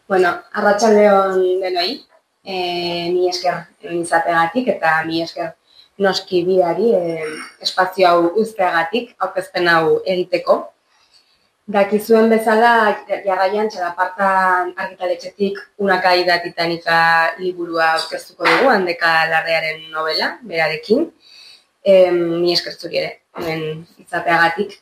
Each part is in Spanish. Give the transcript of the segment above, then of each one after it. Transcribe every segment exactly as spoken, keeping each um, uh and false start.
Bueno, arratsaldeon denoi, e, mi esker izateagatik eta mi esker noski biari e, espazio hau uzteagatik, aurkezpen hau egiteko. Dakizuen bezala, jarraian txalapartan argitaletxetik Unaka Aida Titanika liburua aurkeztuko dugu, Handeka Larrearen novela, berarekin. E, mi esker zuri ere, hemen izateagatik.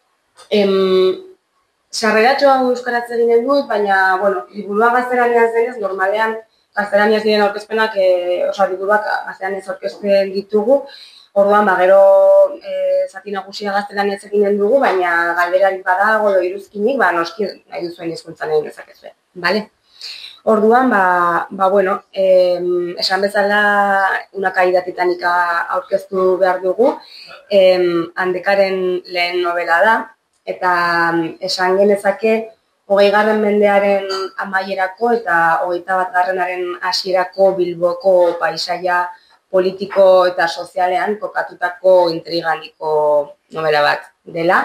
Em, Sarreratxo hau euskaraz eginen dut, baina, bueno, liburua gaztelaniaz denez, normalean gaztelaniaz diren aurkezpenak, e, osa liburuak gaztelaniaz aurkezten ditugu, orduan, ba, gero e, zati nagusia gaztelaniaz eginen dugu, baina galderarik badago edo iruzkinik, ba, noski nahi duzuen hizkuntzan egin dezakezue, bale? Orduan, ba, ba bueno, em, esan bezala Unaka Aida Titanika aurkeztu behar dugu, em, Handekaren lehen novela da, eta esan genezake hogeigarren mendearen amaierako eta hogeita batgarrenaren hasierako Bilboko paisaia politiko eta sozialean kokatutako intriga handiko novela bat dela.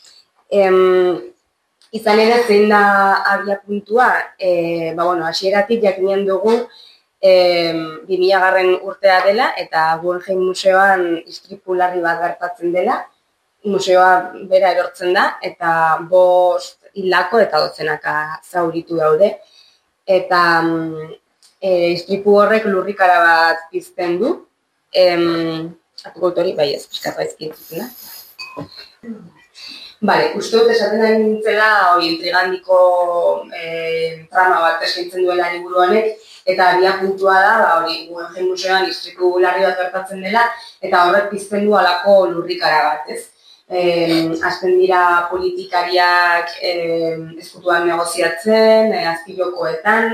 Em, izan ere zein da abia puntua, e, ba bueno, hasieratik jakinen dugu bi milagarren urtea dela eta Guggenheim Museoan istripu larri bat gertatzen dela. Museoa bera erortzen da, eta bost hildako eta dozenaka zauritu daude. Eta e, istripu horrek lurrikara bat pizten du. Atuko hori, bai ez, pizkatu aizkientzuten da. Bale, uste dut esaten nahi nintzela, hori intrigandiko e, trama bat eskaintzen duela liburu honek, eta abia puntua da, ba, hori Guggenheim Museoan istripu larri bat gertatzen dela, eta horrek pizten du halako lurrikara bat, ez? Eh, azten dira politikariak eh, ezkutuan negoziatzen, eh, azpilokoetan,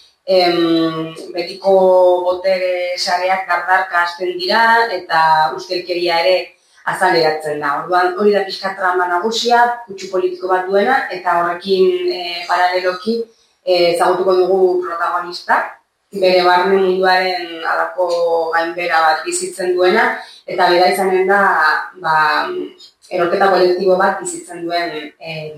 eh, betiko botere sareak dardarka azten dira eta ustelkeria ere azaleratzen da. Orduan hori da pixka trama nagusia, kutsu politiko bat duena, eta horrekin eh, paraleloki ezagutuko eh, dugu protagonista, bere barne munduaren alako gainbera bat bizitzen duena, eta bera izanen da, ba, erorketa kolektibo bat bizitzen duen eh,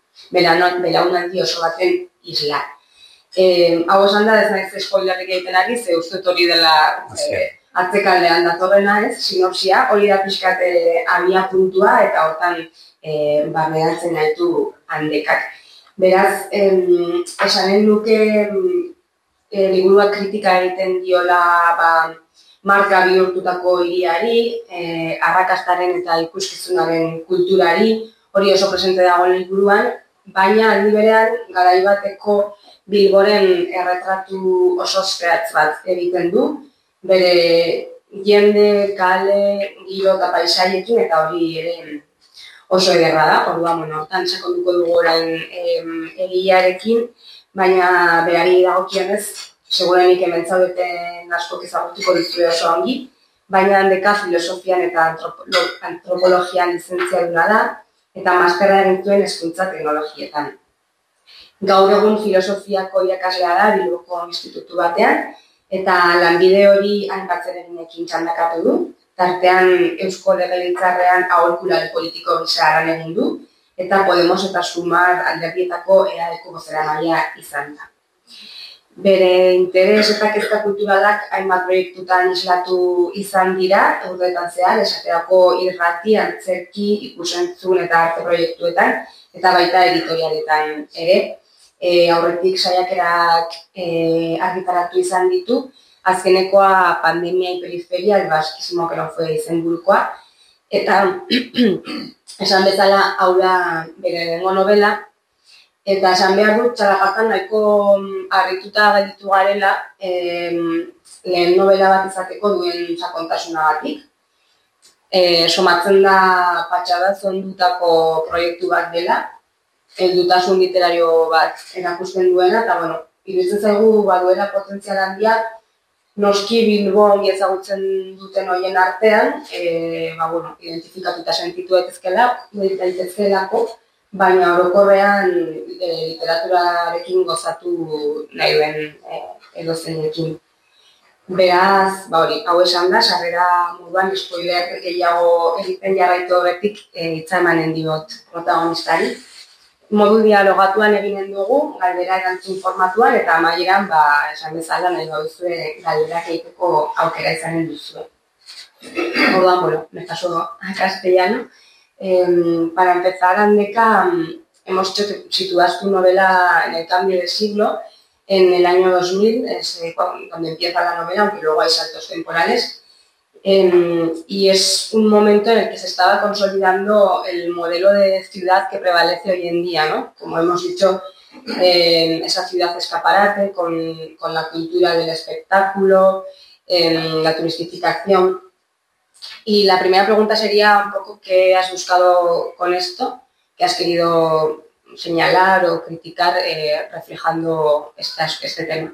belaunaldi oso baten isla. Eh, hau esan da, ez naiz spoilerrik egiten ari, ze uste hori dela eh, atzekaldean datorrena ez, sinopsia, hori da pixkat eh, abia puntua eta hortan eh, barneatzen gaitu Handekak. Beraz, eh, esanen nuke eh, liburua kritika egiten diola ba, marka bihurtutako hiriari, eh, arrakastaren eta ikuskizunaren kulturari, hori oso presente dago liburuan, baina aldi berean garai bateko Bilboren erretratu oso zehatz bat egiten du, bere jende, kale, giro eta paisaiekin, eta hori ere oso ederra da, orduan, bueno, hortan sakonduko dugu orain egilearekin, baina berari dagokionez, segurenik hemen zaudeten askok ezagutuko dizue oso ongi, baina Handeka filosofian eta antropologian lizentziaduna da, eta masterra egin zuen hezkuntza teknologietan. Gaur egun filosofiako irakaslea da Bilboko institutu batean, eta lanbide hori hainbat zereginekin txandakatu du, tartean Eusko Legebiltzarrean aholkulari politiko gisa lan egin du, eta Podemos eta Sumar alderdietako eaeko bozeramailea izan da. Bere interes eta kezka kulturalak hainbat proiektutan islatu izan dira, urteetan zehar, esaterako irrati, antzerki, ikusentzun eta arte proiektuetan, eta baita editorialetan ere. E, aurretik saiakerak e, argitaratu izan ditu, azkenekoa Pandemia y Periferia, el baskismo que no fue izenburukoa, eta esan bezala hau da bere lehenengo novela, eta esan behar dut txalapartan nahiko harrituta gelditu garela eh, lehen novela bat izateko duen sakontasunagatik. Eh, somatzen da patxada zondutako proiektu bat dela, heldutasun literario bat erakusten duena, eta bueno, iruditzen zaigu baduela potentzial handia, noski Bilbo ongi ezagutzen duten horien artean, e, ba, bueno, identifikatuta sentitu daitezkeelako, baina orokorrean e, literaturarekin gozatu nahi duen e, edozeinekin. Beraz, ba hori, hau esan da, sarrera moduan spoiler gehiago egiten jarraitu horretik e, hitza emanen diot protagonistari. modu dialogatuan eginen dugu, galdera erantzun formatuan, eta amaieran, ba, esan bezala, nahi bauzue galderak egiteko aukera izanen duzu. Orduan, bueno, me paso a castellano. Eh, para empezar, Andeka, hemos situado tu novela en el cambio de siglo, en el año dos mil, es cuando empieza la novela, aunque luego hay saltos temporales, eh, y es un momento en el que se estaba consolidando el modelo de ciudad que prevalece hoy en día, ¿no? Como hemos dicho, eh, esa ciudad escaparate con, con la cultura del espectáculo, eh, la turistificación. Y la primera pregunta sería un poco qué has buscado con esto, qué has querido señalar o criticar eh, reflejando esta, este tema.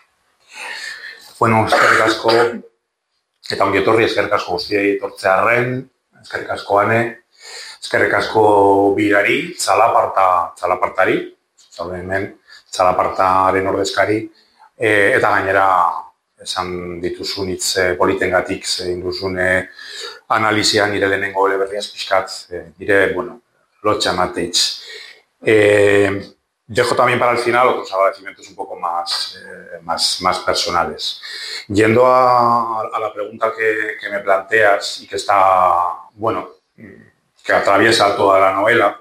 Bueno, eskerrik asko, eta ongi etorri, eskerrik asko guztiei etortzearren, eskerrik asko ane, eskerrik asko birari, txalaparta, txalapartari, zaude hemen, txalapartaren ordezkari, e, eta gainera esan dituzun hitz politengatik zein duzune analizia nire lehenengo eleberriaz pixkat, nire, bueno, lotxa mateitz. Eh, dejo también para el final otros agradecimientos un poco más, eh, más, más personales. Yendo a, a la pregunta que, que me planteas y que está, bueno, que atraviesa toda la novela,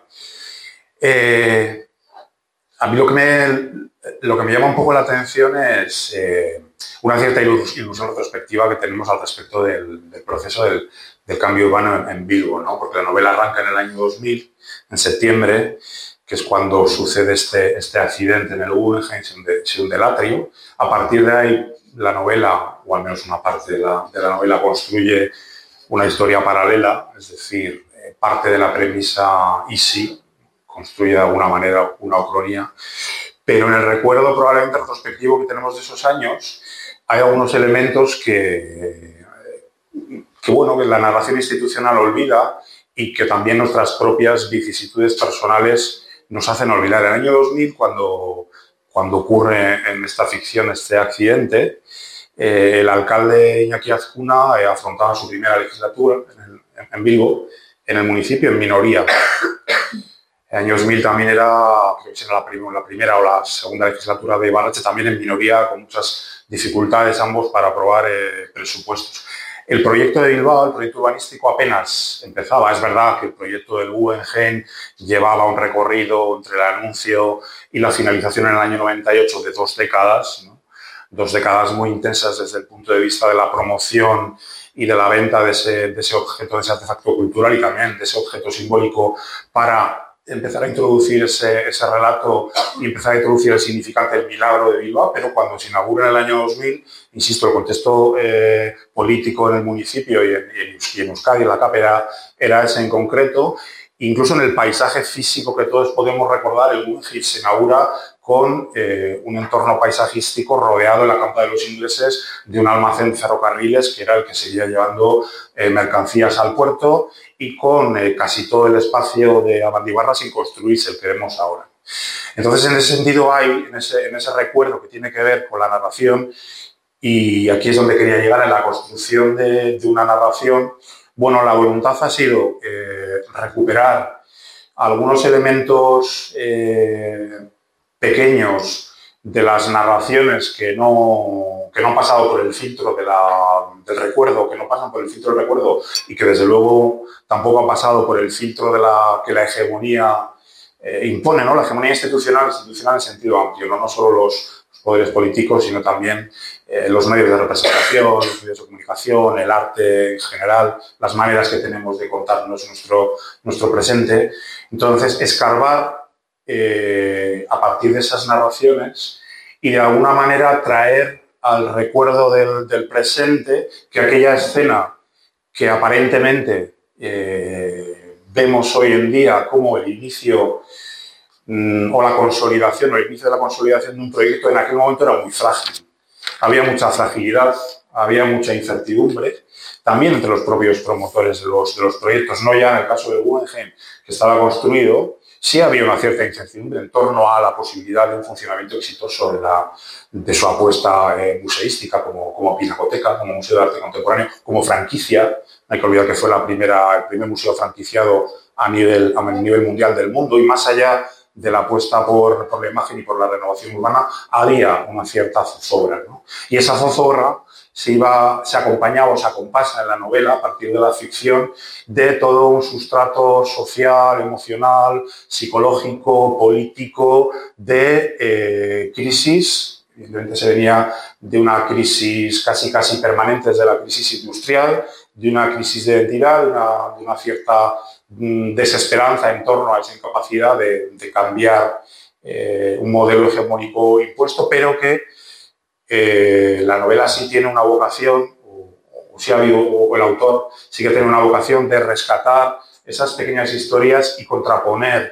eh, a mí lo que, me, lo que me llama un poco la atención es eh, una cierta ilusión retrospectiva que tenemos al respecto del, del proceso del, del cambio urbano en, en Bilbo, ¿no? Porque la novela arranca en el año dos mil, en septiembre, que es cuando sucede este, este accidente en el Guggenheim, se hunde el atrio. A partir de ahí, la novela, o al menos una parte de la, de la novela, construye una historia paralela, es decir, eh, parte de la premisa Easy, construye de alguna manera una ucronía, pero en el recuerdo probablemente retrospectivo que tenemos de esos años, hay algunos elementos que, que, bueno, que la narración institucional olvida y que también nuestras propias vicisitudes personales nos hacen olvidar. En el año dos mil, cuando, cuando ocurre en esta ficción este accidente, eh, el alcalde Iñaki Azcuna eh, afrontaba su primera legislatura en, el, en Bilbo, en el municipio, en minoría. El año dos mil también era, creo que era la, prim la primera o la segunda legislatura de Ibarretxe, también en minoría, con muchas dificultades ambos para aprobar eh, presupuestos. El proyecto de Bilbao, el proyecto urbanístico, apenas empezaba. Es verdad que el proyecto del Guggenheim llevaba un recorrido entre el anuncio y la finalización en el año noventa y ocho de dos décadas, ¿no? Dos décadas muy intensas desde el punto de vista de la promoción y de la venta de ese, de ese objeto, de ese artefacto cultural y también de ese objeto simbólico para empezar a introducir ese, ese relato y empezar a introducir el significante del milagro de Bilbao, pero cuando se inaugura en el año dos mil, insisto, el contexto eh, político en el municipio y en, y en Euskadi, en la C A P, era, era ese en concreto. Incluso en el paisaje físico que todos podemos recordar, el Guggenheim se inaugura con eh, un entorno paisajístico rodeado en la campa de los ingleses de un almacén de ferrocarriles que era el que seguía llevando eh, mercancías al puerto y con eh, casi todo el espacio de Abandibarra sin construirse, el que vemos ahora. Entonces, en ese sentido hay, en ese, en ese recuerdo que tiene que ver con la narración, y aquí es donde quería llegar, en la construcción de, de una narración. Bueno, la voluntad ha sido eh, recuperar algunos elementos eh, pequeños de las narraciones que no, que no han pasado por el filtro de la, del recuerdo, que no pasan por el filtro del recuerdo y que desde luego tampoco han pasado por el filtro de la que la hegemonía eh, impone, ¿no? La hegemonía institucional, institucional en sentido amplio, ¿no? No solo los poderes políticos, sino también eh, los medios de representación, los medios de comunicación, el arte en general, las maneras que tenemos de contarnos nuestro, nuestro presente. Entonces, escarbar eh, a partir de esas narraciones y de alguna manera traer al recuerdo del, del presente que aquella escena que aparentemente eh, vemos hoy en día como el inicio o la consolidación o el inicio de la consolidación de un proyecto, en aquel momento era muy frágil. Había mucha fragilidad, había mucha incertidumbre, también entre los propios promotores de los, de los proyectos, no ya en el caso del Guggenheim, que estaba construido, sí había una cierta incertidumbre en torno a la posibilidad de un funcionamiento exitoso de, la, de su apuesta eh, museística como, como pinacoteca, como museo de arte contemporáneo, como franquicia. No hay que olvidar que fue la primera, el primer museo franquiciado a nivel, a nivel mundial del mundo, y más allá de la apuesta por, por la imagen y por la renovación urbana, había una cierta zozobra, ¿no? Y esa zozobra se, iba, se acompañaba o se acompasa en la novela, a partir de la ficción, de todo un sustrato social, emocional, psicológico, político, de eh, crisis. Evidentemente se venía de una crisis casi casi permanente, desde la crisis industrial, de una crisis de identidad, de una, de una cierta mm, desesperanza en torno a esa incapacidad de, de cambiar eh, un modelo hegemónico impuesto, pero que eh, la novela sí tiene una vocación, o, o, sí ha habido, o el autor sí que tiene una vocación de rescatar esas pequeñas historias y contraponer,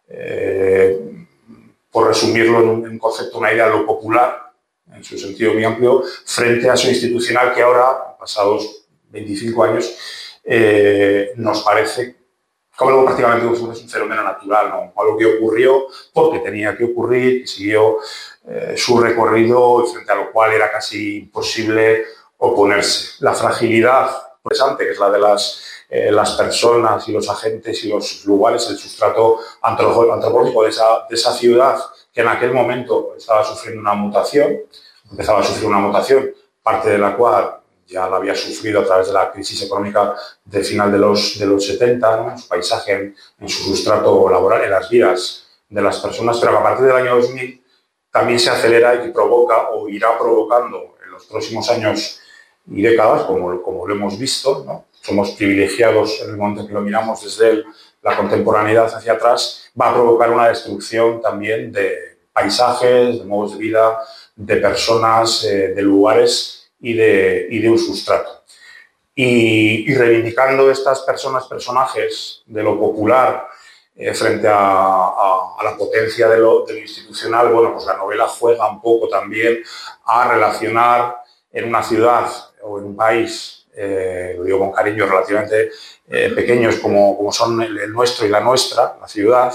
eh, por resumirlo en un, en un concepto, una idea, lo popular, en su sentido muy amplio, frente a su institucional que ahora, pasados veinticinco años, eh, nos parece como algo prácticamente es un fenómeno natural, ¿no? Algo que ocurrió porque tenía que ocurrir, que siguió eh, su recorrido y frente a lo cual era casi imposible oponerse. La fragilidad presente, que es la de las, eh, las personas y los agentes y los lugares, el sustrato antropológico de esa, de esa ciudad que en aquel momento estaba sufriendo una mutación, empezaba a sufrir una mutación, parte de la cual ya la había sufrido a través de la crisis económica del final de los, de los setenta, ¿no? En su paisaje, en, en su sustrato laboral, en las vidas de las personas, pero que a partir del año dos mil también se acelera y provoca o irá provocando en los próximos años y décadas, como, como lo hemos visto, ¿no? Somos privilegiados en el momento en que lo miramos desde el, la contemporaneidad hacia atrás, va a provocar una destrucción también de paisajes, de modos de vida, de personas, eh, de lugares y de, y de un sustrato. Y, y reivindicando estas personas, personajes de lo popular eh, frente a, a, a la potencia de lo, de lo institucional, bueno, pues la novela juega un poco también a relacionar en una ciudad o en un país, eh, lo digo con cariño, relativamente eh, pequeños como, como son el, el nuestro y la nuestra, la ciudad,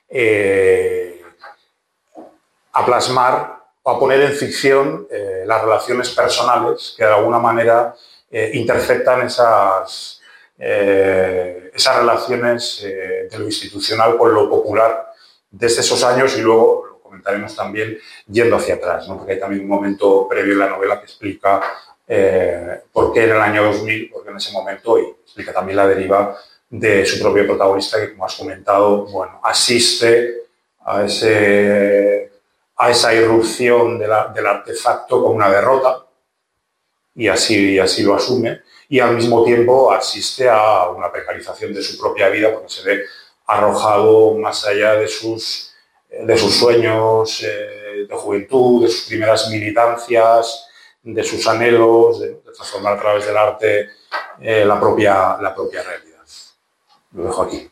eh, a plasmar o a poner en ficción eh, las relaciones personales que de alguna manera eh, interceptan esas, eh, esas relaciones eh, de lo institucional con lo popular desde esos años y luego lo comentaremos también yendo hacia atrás, ¿no? Porque hay también un momento previo en la novela que explica eh, por qué en el año dos mil, porque en ese momento, y explica también la deriva de su propio protagonista que, como has comentado, bueno, asiste a ese... a esa irrupción de la, del artefacto como una derrota, y así, y así lo asume, y al mismo tiempo asiste a una precarización de su propia vida porque se ve arrojado más allá de sus, de sus sueños eh, de juventud, de sus primeras militancias, de sus anhelos, de, de transformar a través del arte eh, la, propia, la propia realidad. Lo dejo aquí.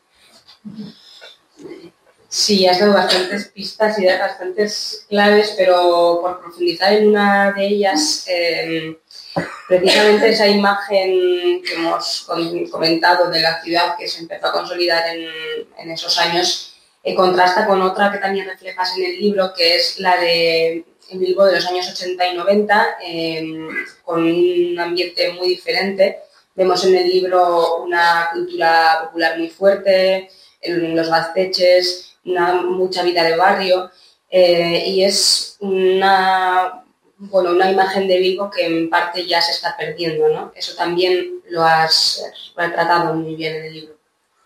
Sí, has dado bastantes pistas y bastantes claves, pero por profundizar en una de ellas, eh, precisamente esa imagen que hemos comentado de la ciudad que se empezó a consolidar en, en esos años, eh, contrasta con otra que también reflejas en el libro, que es la de Bilbo de los años ochenta y noventa, eh, con un ambiente muy diferente. Vemos en el libro una cultura popular muy fuerte, en los Gasteches, una, mucha vida de barrio, eh, y es una, bueno, una imagen de Bilbo que en parte ya se está perdiendo, ¿no? Eso también lo has retratado muy bien en el libro.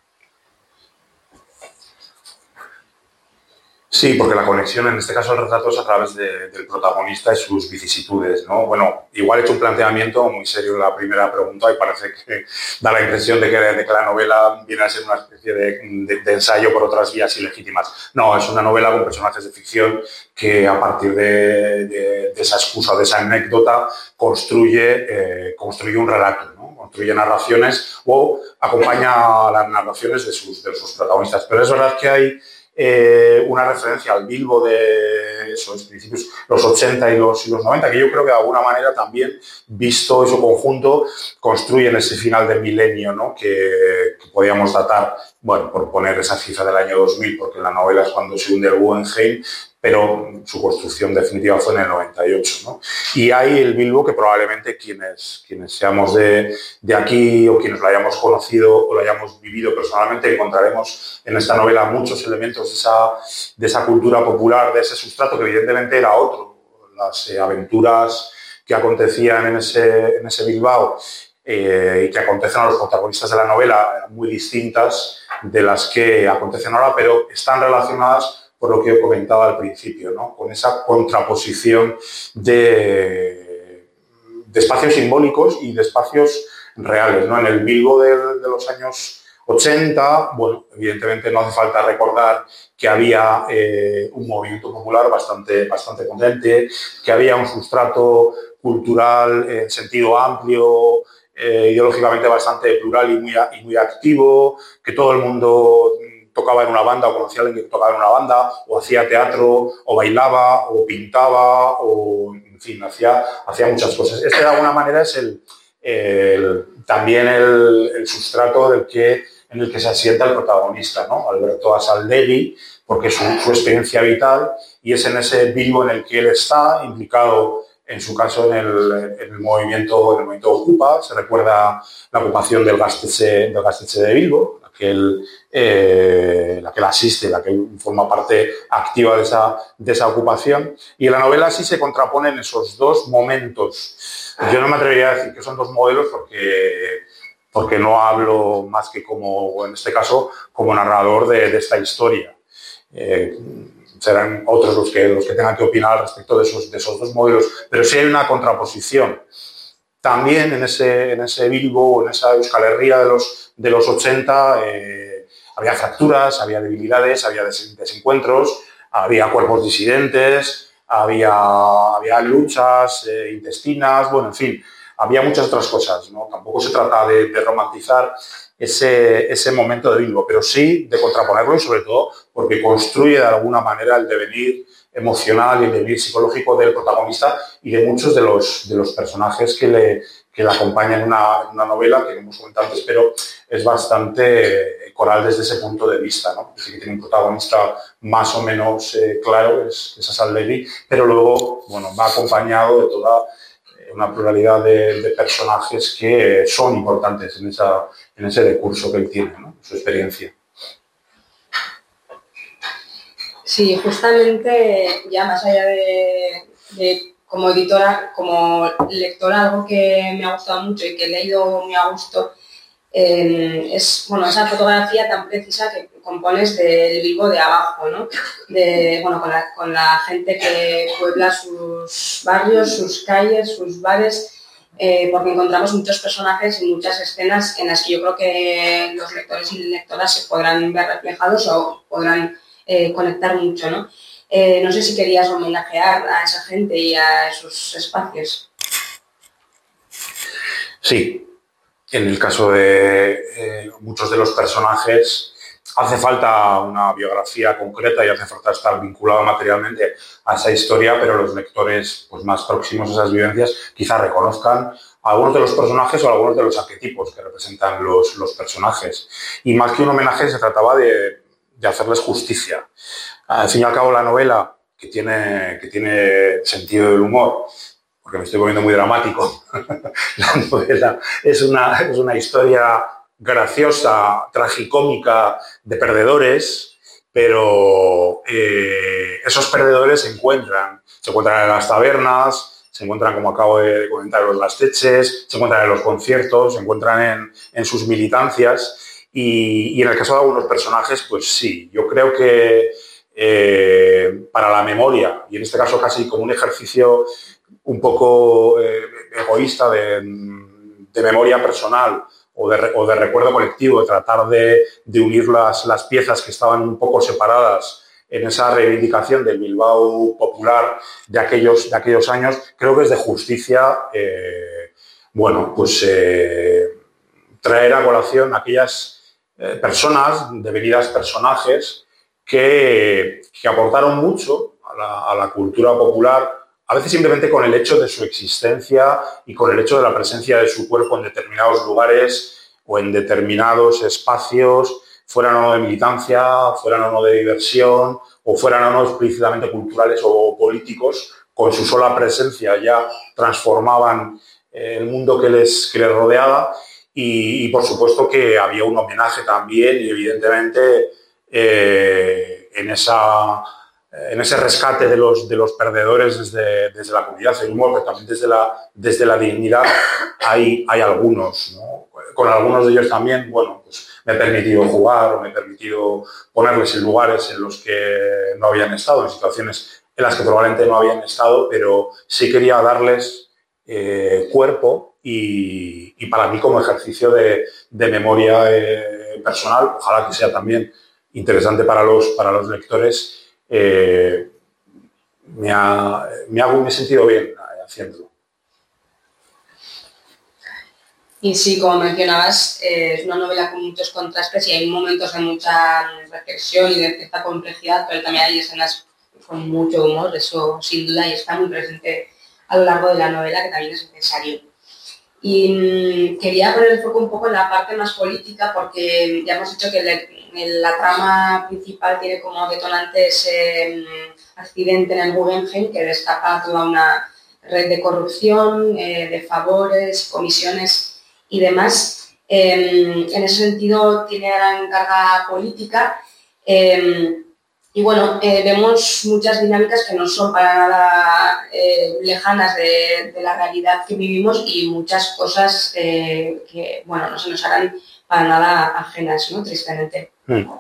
Sí, porque la conexión, en este caso el retrato, es a través de, del protagonista y sus vicisitudes, ¿no? Bueno, igual he hecho un planteamiento muy serio en la primera pregunta y parece que da la impresión de que, de que la novela viene a ser una especie de, de, de ensayo por otras vías ilegítimas. No, es una novela con personajes de ficción que a partir de, de, de esa excusa, de esa anécdota, construye, eh, construye un relato, ¿no? Construye narraciones o acompaña a las narraciones de sus, de sus protagonistas. Pero es verdad que hay Eh, una referencia al Bilbo de esos principios, los ochenta y los, y los noventa, que yo creo que de alguna manera también, visto en su conjunto, construyen ese final del milenio, ¿no? que, que podíamos datar, bueno, por poner esa cifra del año dos mil, porque en la novela es cuando se hunde el Guggenheim, pero su construcción definitiva fue en el noventa y ocho, ¿no? Y hay el Bilbo que probablemente quienes, quienes seamos de, de aquí o quienes lo hayamos conocido o lo hayamos vivido personalmente, encontraremos en esta novela muchos elementos de esa, de esa cultura popular, de ese sustrato que evidentemente era otro. Las eh, aventuras que acontecían en ese, en ese Bilbao eh, y que acontecen a los protagonistas de la novela eran muy distintas de las que acontecen ahora, pero están relacionadas por lo que comentaba al principio, ¿no? Con esa contraposición de, de espacios simbólicos y de espacios reales, ¿no? En el Bilbo de, de los años ochenta, bueno, evidentemente no hace falta recordar que había eh, un movimiento popular bastante, bastante potente, que había un sustrato cultural en sentido amplio, eh, ideológicamente bastante plural y muy, y muy activo, que todo el mundo tocaba en una banda o conocía a alguien que tocaba en una banda, o hacía teatro, o bailaba, o pintaba, o en fin, hacía, hacía muchas cosas. Este de alguna manera es el, el, también el, el sustrato del que, en el que se asienta el protagonista, ¿no? Alberto Asaldegui, porque es su, su experiencia vital, y es en ese Bilbo en el que él está implicado, en su caso, en el, en el movimiento, en el movimiento Ocupa. Se recuerda la ocupación del Gaztetxe, del Gaztetxe de Bilbo, la que él, eh, la que él asiste, la que forma parte activa de esa, de esa ocupación. Y en la novela sí se contraponen esos dos momentos. Yo no me atrevería a decir que son dos modelos porque, porque no hablo más que como, en este caso, como narrador de, de esta historia. Eh, serán otros los que, los que tengan que opinar al respecto de esos, de esos dos modelos, pero sí hay una contraposición. También en ese, en ese Bilbo, en esa Euskal Herria de los, de los ochenta, eh, había fracturas, había debilidades, había des, desencuentros, había cuerpos disidentes, había, había luchas eh, intestinas, bueno, en fin, había muchas otras cosas, ¿no? Tampoco se trata de, de romantizar ese, ese momento de Bilbo, pero sí de contraponerlo y sobre todo porque construye de alguna manera el devenir emocional y el devenir psicológico del protagonista y de muchos de los, de los personajes que le, que le acompañan en una, una novela que hemos comentado antes, pero es bastante coral desde ese punto de vista, ¿no? Es decir, que tiene un protagonista más o menos eh, claro, es, es Asaldegui, pero luego, bueno, va acompañado de toda una pluralidad de, de personajes que son importantes en, esa, en ese recurso que él tiene, ¿no? Su experiencia. Sí, justamente, ya más allá de, de como editora, como lectora, algo que me ha gustado mucho y que he leído muy a gusto eh, es, bueno, esa fotografía tan precisa que compones del Bilbo de abajo, ¿no? De, bueno, con la, con la gente que puebla sus barrios, sus calles, sus bares, eh, porque encontramos muchos personajes y muchas escenas en las que yo creo que los lectores y lectoras se podrán ver reflejados o podrán eh, conectar mucho, ¿no? Eh, no sé si querías homenajear a esa gente y a esos espacios. Sí. En el caso de eh, muchos de los personajes hace falta una biografía concreta y hace falta estar vinculado materialmente a esa historia, pero los lectores pues, más próximos a esas vivencias quizás reconozcan a algunos de los personajes o a algunos de los arquetipos que representan los, los personajes. Y más que un homenaje se trataba de, de hacerles justicia. Al fin y al cabo la novela, que tiene, que tiene sentido del humor, porque me estoy poniendo muy dramático, la novela es una, es una historia graciosa, tragicómica de perdedores, pero eh, esos perdedores se encuentran, se encuentran en las tabernas, se encuentran, como acabo de comentar, en los Gaztetxes, se encuentran en los conciertos, se encuentran en, en sus militancias y, y en el caso de algunos personajes, pues sí, yo creo que eh, para la memoria, y en este caso casi como un ejercicio un poco eh, egoísta de, de memoria personal o de, o de recuerdo colectivo, de tratar de, de unir las, las piezas que estaban un poco separadas en esa reivindicación del Bilbao popular de aquellos, de aquellos años, creo que es de justicia, eh, bueno, pues eh, traer a colación aquellas eh, personas, devenidas personajes, que, que aportaron mucho a la, a la cultura popular, a veces simplemente con el hecho de su existencia y con el hecho de la presencia de su cuerpo en determinados lugares o en determinados espacios fueran o no de militancia, fueran o no de diversión, o fueran o no explícitamente culturales o políticos, con su sola presencia ya transformaban el mundo que les, que les rodeaba. Y, y, por supuesto, que había un homenaje también y, evidentemente, eh, en, esa, en ese rescate de los, de los perdedores desde, desde la comunidad del humor, pero también desde la, desde la dignidad, hay, hay algunos, ¿no? Con algunos de ellos también, bueno, pues me he permitido jugar o me he permitido ponerles en lugares en los que no habían estado, en situaciones en las que probablemente no habían estado, pero sí quería darles eh, cuerpo y, y para mí como ejercicio de, de memoria eh, personal, ojalá que sea también interesante para los, para los lectores, eh, me, ha, me, ha, me he sentido bien haciéndolo. Y sí, como mencionabas, eh, es una novela con muchos contrastes y hay momentos de mucha reflexión y de cierta complejidad, pero también hay escenas con mucho humor, eso sin duda, y está muy presente a lo largo de la novela, que también es necesario. Y mmm, quería poner el foco un poco en la parte más política, porque ya hemos dicho que le, la trama principal tiene como detonante ese mmm, accidente en el Guggenheim que destapa toda una red de corrupción, eh, de favores, comisiones y demás. Eh, en ese sentido tiene gran carga política eh, y bueno, eh, vemos muchas dinámicas que no son para nada eh, lejanas de, de la realidad que vivimos y muchas cosas eh, que bueno, no se nos harán para nada ajenas, ¿no? Tristemente. Mm.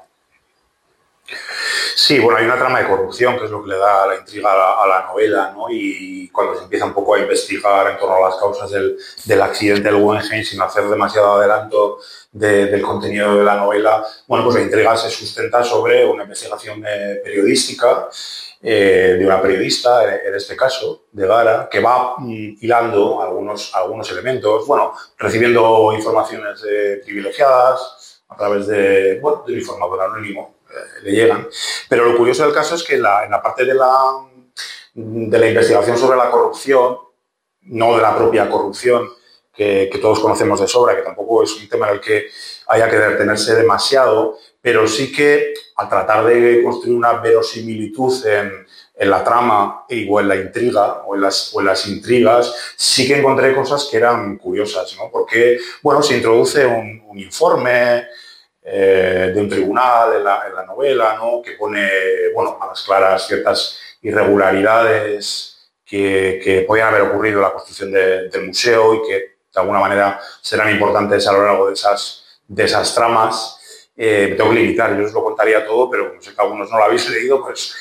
Sí, bueno, hay una trama de corrupción que es lo que le da la intriga a la, a la novela, ¿no? Y cuando se empieza un poco a investigar en torno a las causas del, del accidente del Guggenheim, sin hacer demasiado adelanto de, del contenido de la novela, bueno, pues la intriga se sustenta sobre una investigación eh, periodística eh, de una periodista, en este caso, de Gara, que va mm, hilando algunos, algunos elementos, bueno, recibiendo informaciones eh, privilegiadas a través de, bueno, de un informador anónimo. Le llegan. Pero lo curioso del caso es que la, en la parte de la, de la investigación sobre la corrupción, no de la propia corrupción que, que todos conocemos de sobra, que tampoco es un tema en el que haya que detenerse demasiado, pero sí que al tratar de construir una verosimilitud en, en la trama o en la intriga o en, las, o en las intrigas, sí que encontré cosas que eran curiosas, ¿no? Porque, bueno, se introduce un, un informe Eh, de un tribunal en la, en la novela, ¿no? Que pone, bueno, a las claras ciertas irregularidades que, que podían haber ocurrido en la construcción de, del museo y que de alguna manera serán importantes a lo largo de esas, de esas tramas. Eh, me tengo que limitar, yo os lo contaría todo, pero como sé que algunos no lo habéis leído, pues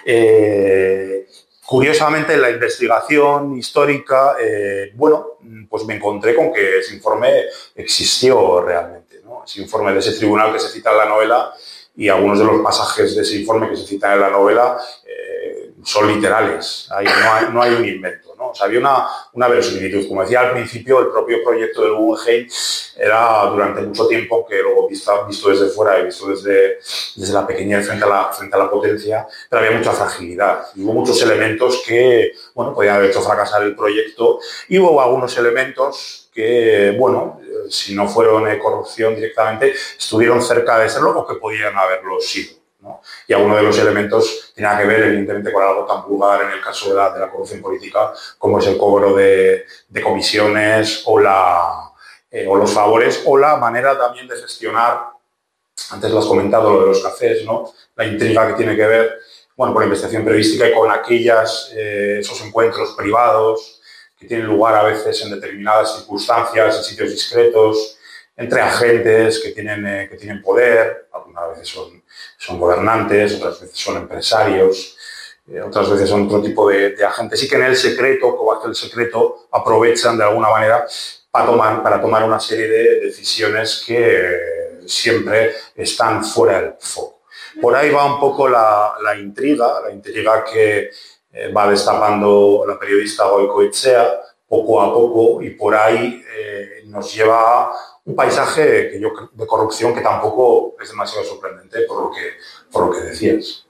eh, curiosamente en la investigación histórica, eh, bueno, pues me encontré con que ese informe existió realmente. Ese informe de ese tribunal que se cita en la novela y algunos de los pasajes de ese informe que se citan en la novela eh, son literales, ahí no, hay, no hay un invento, ¿no? O sea, había una, una verosimilitud. Como decía al principio, el propio proyecto del Guggenheim era durante mucho tiempo, que luego visto, visto desde fuera y visto desde, desde la pequeñez frente a la, frente a la potencia, pero había mucha fragilidad. Y hubo muchos elementos que, bueno, podían haber hecho fracasar el proyecto y hubo algunos elementos que, bueno, si no fueron eh, corrupción directamente, estuvieron cerca de serlo o que podían haberlo sido, ¿no? Y alguno de los elementos tenía que ver, evidentemente, con algo tan vulgar en el caso de la, de la corrupción política, como es el cobro de, de comisiones o, la, eh, o los favores, o la manera también de gestionar, antes lo has comentado, lo de los cafés, ¿no? La intriga que tiene que ver, bueno, con la investigación periodística y con aquellas, eh, esos encuentros privados que tienen lugar a veces en determinadas circunstancias, en sitios discretos, entre agentes que tienen, eh, que tienen poder, algunas veces son, son gobernantes, otras veces son empresarios, eh, otras veces son otro tipo de, de agentes, y que en el secreto, como hace el secreto, aprovechan de alguna manera para tomar, para tomar una serie de decisiones que eh, siempre están fuera del foco. Por ahí va un poco la, la intriga, la intriga que Eh, va destapando la periodista Goikoetxea poco a poco y por ahí eh, nos lleva a un paisaje que yo, de corrupción que tampoco es demasiado sorprendente por lo que, por lo que decías.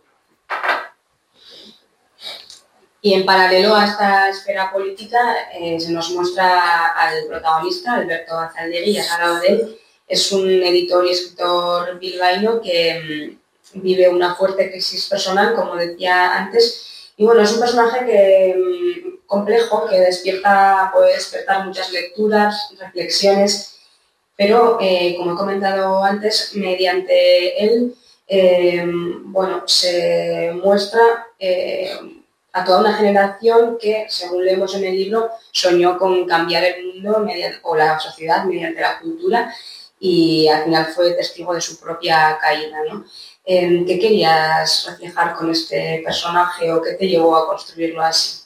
Y en paralelo a esta esfera política eh, se nos muestra al protagonista, Alberto Azaldegui, ya has hablado de él, es un editor y escritor bilbaíno que mmm, vive una fuerte crisis personal, como decía antes, y bueno, es un personaje que, mmm, complejo, que despierta, puede despertar muchas lecturas, reflexiones, pero eh, como he comentado antes, mediante él eh, bueno, se muestra eh, a toda una generación que, según leemos en el libro, soñó con cambiar el mundo mediante, o la sociedad mediante la cultura y al final fue testigo de su propia caída, ¿no? Eh, ¿Qué querías reflejar con este personaje o qué te llevó a construirlo así?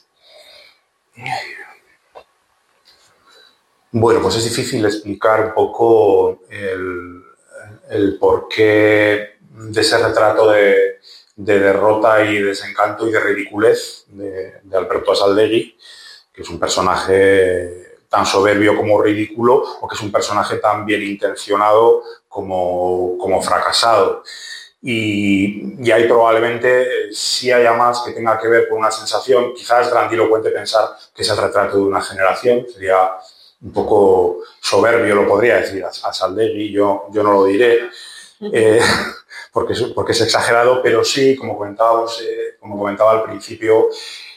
Bueno, pues es difícil explicar un poco el, el porqué de ese retrato de, de derrota y desencanto y de ridiculez de, de Alberto Asaldegui, que es un personaje tan soberbio como ridículo, o que es un personaje tan bien intencionado como, como fracasado. Y, y ahí probablemente eh, sí haya más que tenga que ver con una sensación, quizás grandilocuente pensar que es el retrato de una generación, sería un poco soberbio, lo podría decir Asaldegui, yo, yo no lo diré, eh, porque, es, porque es exagerado, pero sí, como comentábamos, eh, como comentaba al principio,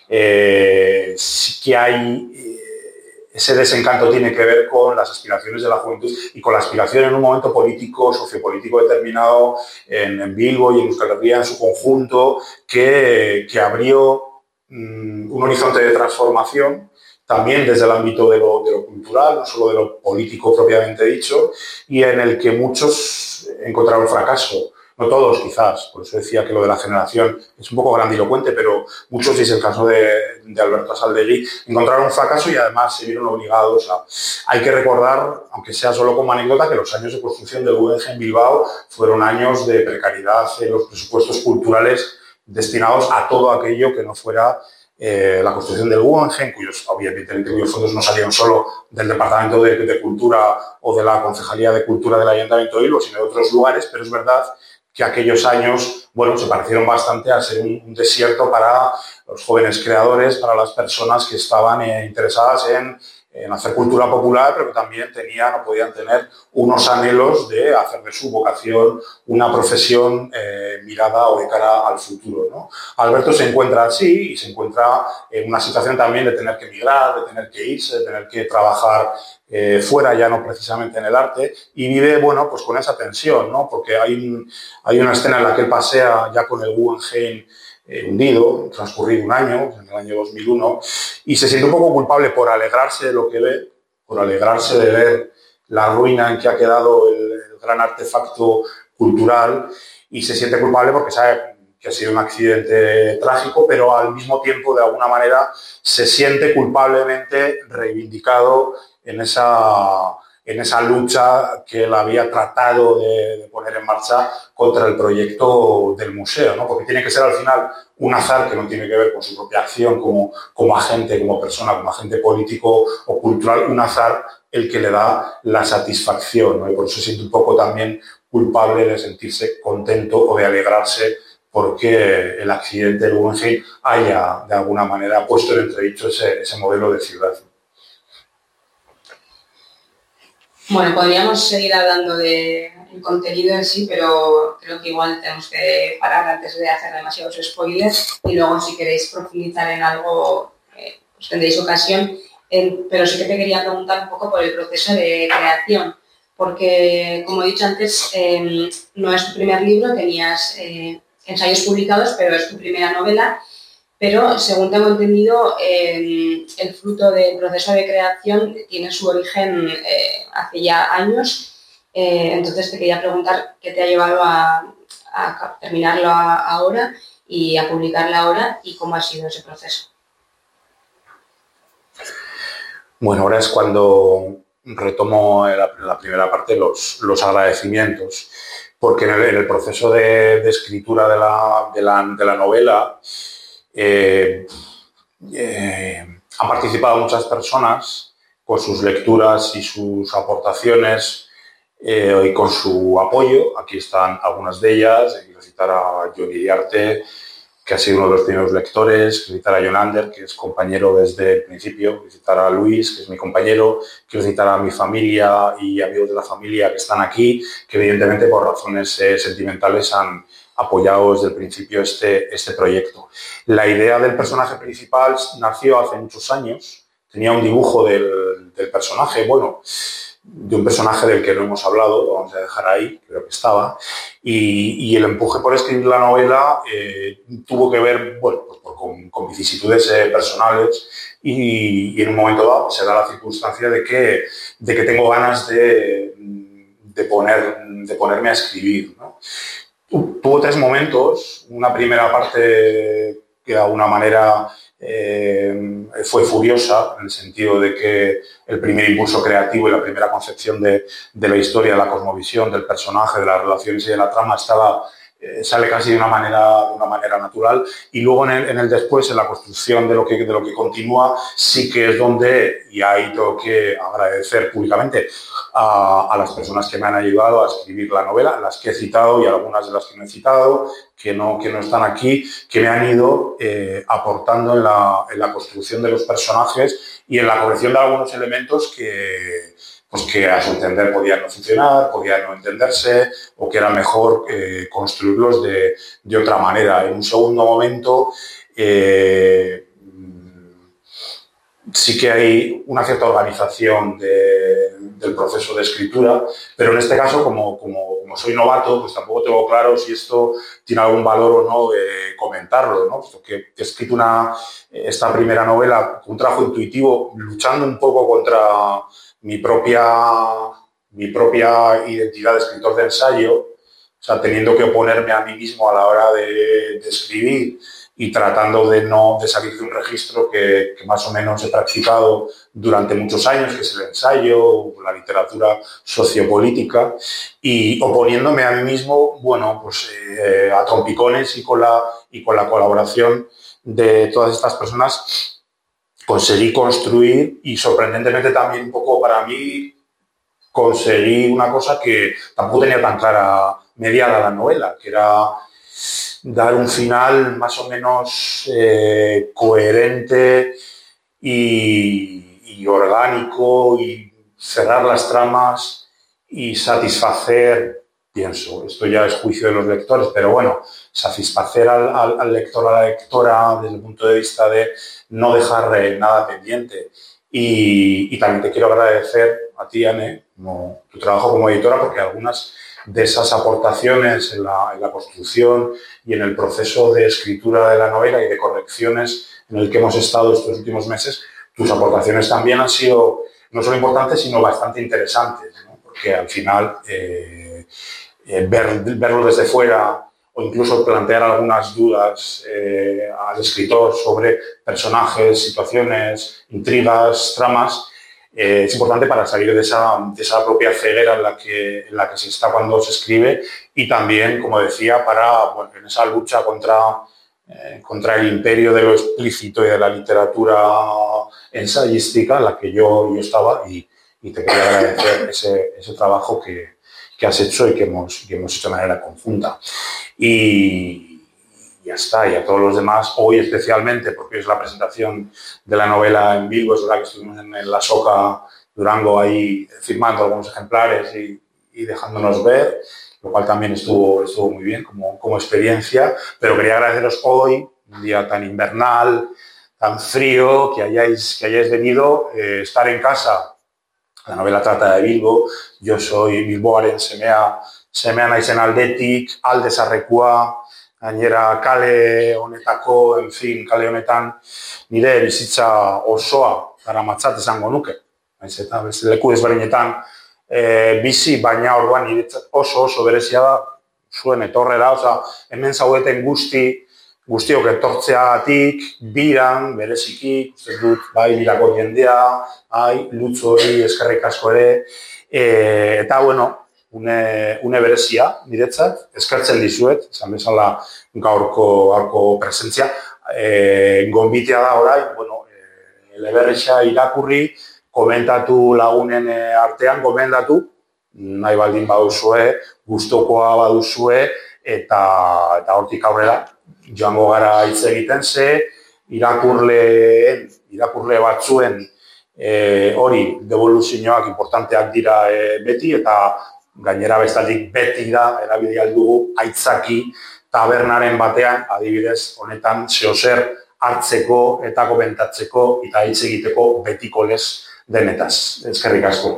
eh, sí que hay... Eh, ese desencanto tiene que ver con las aspiraciones de la juventud y con la aspiración en un momento político, sociopolítico determinado en, en Bilbo y en Euskal Herria en su conjunto, que, que abrió mmm, un horizonte de transformación también desde el ámbito de lo, de lo cultural, no solo de lo político propiamente dicho, y en el que muchos encontraron fracaso. No todos, quizás, por eso decía que lo de la generación es un poco grandilocuente, pero muchos, y es el caso de, de Alberto Asaldegui, encontraron un fracaso y además se vieron obligados a... Hay que recordar, aunque sea solo como anécdota, que los años de construcción del Guggenheim Bilbao fueron años de precariedad en los presupuestos culturales destinados a todo aquello que no fuera eh, la construcción del Guggenheim, cuyos, obviamente, cuyos fondos no salieron solo del Departamento de, de Cultura o de la Concejalía de Cultura del Ayuntamiento de Bilbao, sino de otros lugares, pero es verdad que aquellos años, bueno, se parecieron bastante a ser un, un desierto para los jóvenes creadores, para las personas que estaban eh, interesadas en, en hacer cultura popular, pero que también tenían o podían tener unos anhelos de hacer de su vocación una profesión eh, mirada o de cara al futuro, ¿no? Alberto se encuentra así y se encuentra en una situación también de tener que emigrar, de tener que irse, de tener que trabajar Eh, fuera, ya no precisamente en el arte, y vive, bueno, pues con esa tensión, ¿no? Porque hay, un, hay una escena en la que él pasea ya con el Guggenheim eh, hundido, transcurrido un año, en el año dos mil uno, y se siente un poco culpable por alegrarse de lo que ve, por alegrarse de ver la ruina en que ha quedado el, el gran artefacto cultural, y se siente culpable porque sabe que ha sido un accidente trágico, pero al mismo tiempo, de alguna manera, se siente culpablemente reivindicado en esa, en esa lucha que él había tratado de, de poner en marcha contra el proyecto del museo, ¿no? Porque tiene que ser al final un azar que no tiene que ver con su propia acción como, como agente, como persona, como agente político o cultural, un azar el que le da la satisfacción, ¿no? Y por eso se siente un poco también culpable de sentirse contento o de alegrarse porque el accidente del Guggenheim haya de alguna manera puesto en entredicho ese, ese modelo de ciudad. Bueno, podríamos seguir hablando del contenido en sí, pero creo que igual tenemos que parar antes de hacer demasiados spoilers y luego si queréis profundizar en algo, eh, pues tendréis ocasión. Eh, pero sí que te quería preguntar un poco por el proceso de creación, porque como he dicho antes, eh, no es tu primer libro, tenías eh, ensayos publicados, pero es tu primera novela. Pero, según tengo entendido, eh, el fruto del proceso de creación tiene su origen eh, hace ya años. Eh, entonces, te quería preguntar qué te ha llevado a, a terminarlo a, ahora y a publicarla ahora y cómo ha sido ese proceso. Bueno, ahora es cuando retomo la, la primera parte, los, los agradecimientos, porque en el, en el proceso de, de escritura de la, de la, de la novela Eh, eh, han participado muchas personas con sus lecturas y sus aportaciones eh, y con su apoyo. Aquí están algunas de ellas. Quiero citar a Jon Iriarte, que ha sido uno de los primeros lectores, felicitar a Jonander, que es compañero desde el principio, felicitar a Luis, que es mi compañero, quiero felicitar a mi familia y amigos de la familia que están aquí, que evidentemente por razones eh, sentimentales han apoyado desde el principio este, este proyecto. La idea del personaje principal nació hace muchos años, tenía un dibujo del, del personaje, bueno, de un personaje del que no hemos hablado, lo vamos a dejar ahí, creo que estaba, y, y el empuje por escribir la novela eh, tuvo que ver, bueno, pues por, con, con vicisitudes eh, personales y, y en un momento dado se da la circunstancia de que, de que tengo ganas de, de, poner, de ponerme a escribir, ¿no? Tuvo tres momentos, una primera parte que de alguna manera eh, fue furiosa, en el sentido de que el primer impulso creativo y la primera concepción de, de la historia, de la cosmovisión, del personaje, de las relaciones y de la trama estaba, eh, sale casi de una manera, de una manera natural, y luego en el, en el después, en la construcción de lo, que, de lo que continúa, sí que es donde, y ahí tengo que agradecer públicamente A, a las personas que me han ayudado a escribir la novela, las que he citado y algunas de las que no he citado, que no, que no están aquí, que me han ido eh, aportando en la, en la construcción de los personajes y en la corrección de algunos elementos que, pues que a su entender podían no funcionar, podían no entenderse o que era mejor eh, construirlos de, de otra manera. En un segundo momento, eh, sí que hay una cierta organización de, del proceso de escritura, pero en este caso, como, como, como soy novato, pues tampoco tengo claro si esto tiene algún valor o no eh, comentarlo, ¿no? Porque he escrito una, esta primera novela con un trabajo intuitivo, luchando un poco contra mi propia, mi propia identidad de escritor de ensayo, o sea, teniendo que oponerme a mí mismo a la hora de, de escribir, y tratando de no de salir de un registro que, que más o menos he practicado durante muchos años, que es el ensayo, la literatura sociopolítica, y oponiéndome a mí mismo, bueno, pues eh, a trompicones y con, la, y con la colaboración de todas estas personas conseguí construir y sorprendentemente también un poco para mí conseguí una cosa que tampoco tenía tan clara mediada la novela, que era dar un final más o menos eh, coherente y, y orgánico y cerrar las tramas y satisfacer, pienso, esto ya es juicio de los lectores, pero bueno, satisfacer al, al, al lector, a la lectora desde el punto de vista de no dejar eh, nada pendiente. Y, y también te quiero agradecer a ti, Anne, como tu trabajo como editora, porque algunas de esas aportaciones en la, en la construcción y en el proceso de escritura de la novela y de correcciones en el que hemos estado estos últimos meses, tus aportaciones también han sido no solo importantes, sino bastante interesantes, ¿no? Porque al final eh, eh, ver, verlo desde fuera o incluso plantear algunas dudas eh, al escritor sobre personajes, situaciones, intrigas, tramas, Eh, es importante para salir de esa, de esa propia ceguera en la, que, en la que se está cuando se escribe y también, como decía, para, bueno, en esa lucha contra, eh, contra el imperio de lo explícito y de la literatura ensayística en la que yo, yo estaba y, y te quería agradecer ese, ese trabajo que, que has hecho y que hemos, que hemos hecho de manera conjunta. Y ya está, y a todos los demás, hoy especialmente, porque es la presentación de la novela en Bilbo, es verdad que estuvimos en, en la Soca Durango ahí firmando algunos ejemplares y, y dejándonos ver, lo cual también estuvo, estuvo muy bien como, como experiencia, pero quería agradeceros hoy, un día tan invernal, tan frío, que hayáis, que hayáis venido, eh, estar en casa. La novela trata de Bilbo, yo soy bilboaren semea, semea naizen aldetik, alde zarrekoa, gainera kale honetako, en fin, kale honetan nire bizitza osoa daramatzat esango nuke. Naiz eta beste leku ezberdinetan e, bizi, baina orduan niretzat oso oso berezia da zuen etorrera, osea, hemen zaudeten guzti, guztiok etortzeagatik, biran, bereziki, uste dut, bai, birako jendea, bai, lutzu hori, eskerrik asko ere, e, eta, bueno, Une, une berezia, niretzat, eskertzen dizuet, esan bezala gaurko, gaurko presentzia, e, gonbitea da orain, bueno, e, eleberrixa irakurri, komentatu lagunen artean, gomendatu, nahi baldin baduzue, gustokoa baduzue, eta, eta hortik aurrera, joango gara hitz egiten ze, irakurle, irakurle batzuen e, hori devoluzioak importanteak dira e, beti, eta gainera bestaldik beti da, erabili aldugu, aitzaki tabernaren batean, adibidez, honetan zeozer hartzeko eta komentatzeko eta hitz egiteko betiko lez denetaz. Eskerrik asko.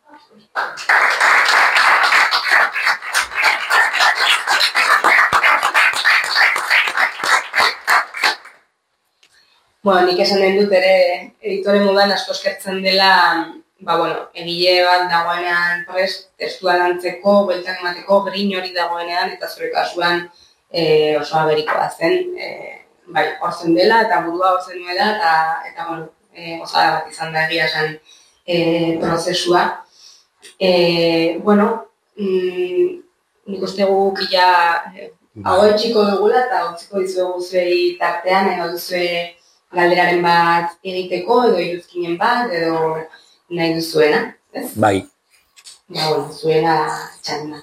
Bueno, nik esan den dut ere editore modan asko eskertzen dela, ba, bueno, egile bat dagoenean prest, testua lantzeko, bueltak emateko, grin hori dagoenean, eta zure kasuan e, oso agerikoa zen, e, bai, hor zen dela, eta burua hor zen nuela, eta, eta bueno, e, osada bat izan da egia esan e, prozesua. E, bueno, mm, nik uste guk ja e, hau etxiko dugula, eta utziko dizuegu zuei tartean, edo duzue galderaren bat egiteko, edo iruzkinen bat, edo nahi duzuena, ez? Bai. Ba, bueno, zuena txanda.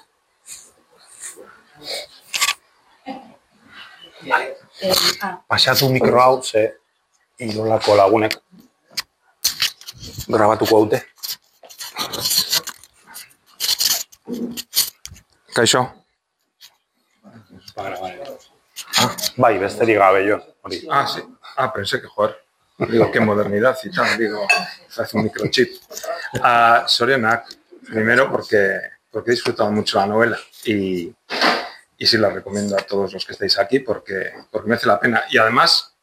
Vale. Eh, ah. Pasatu mikro hau, ze Irolako lagunek grabatuko haute. Kaixo? Ah, bai, besterik gabe jo. Hori. Ah, sí. Ah, pensé que, joder, digo, qué modernidad y tal, digo, hace un microchip. Uh, Sorionak, primero porque, porque he disfrutado mucho la novela y, y sí la recomiendo a todos los que estáis aquí porque, porque merece la pena. Y además,